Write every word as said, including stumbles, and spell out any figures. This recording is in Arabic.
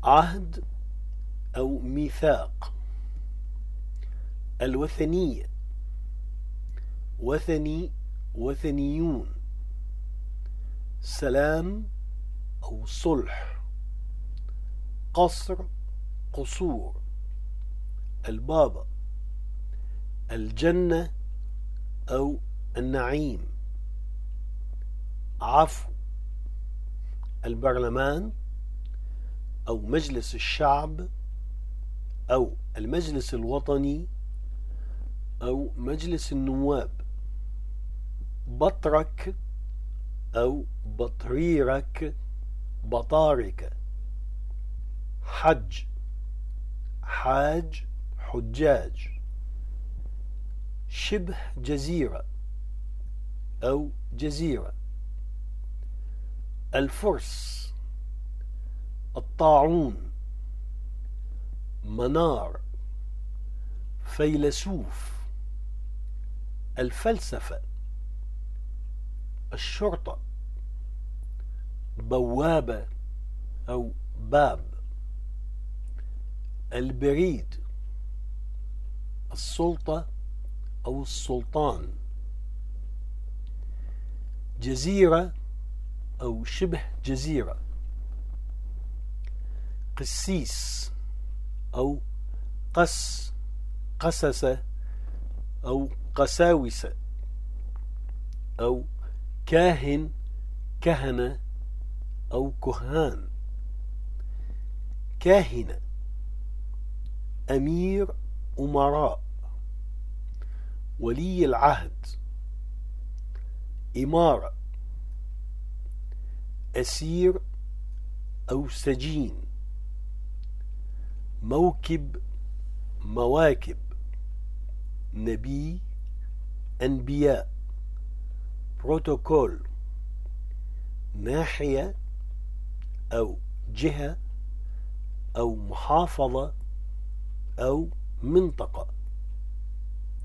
عهد أو ميثاق. الوثنية، وثني، وثنيون. سلام أو صلح. قصر، قصور. البابا. الجنة أو النعيم. عفو. البرلمان أو مجلس الشعب أو المجلس الوطني أو مجلس النواب. بطرك أو بطريرك، بطاركة. حج، حاج، حجاج. شبه جزيرة أو جزيرة. الفرس. الطاعون. منار. فيلسوف. الفلسفة. الشرطة. بوابة أو باب. البريد. السلطة أو السلطان. جزيرة أو شبه جزيرة. قسيس أو قس، قسسة أو قساوسة. أو كاهن، كهنة أو كهان. كاهنة. أمير، أمراء. ولي العهد. إمارة. أسير أو سجين. موكب، مواكب. نبي، أنبياء. بروتوكول. ناحية أو جهة أو محافظة أو منطقة.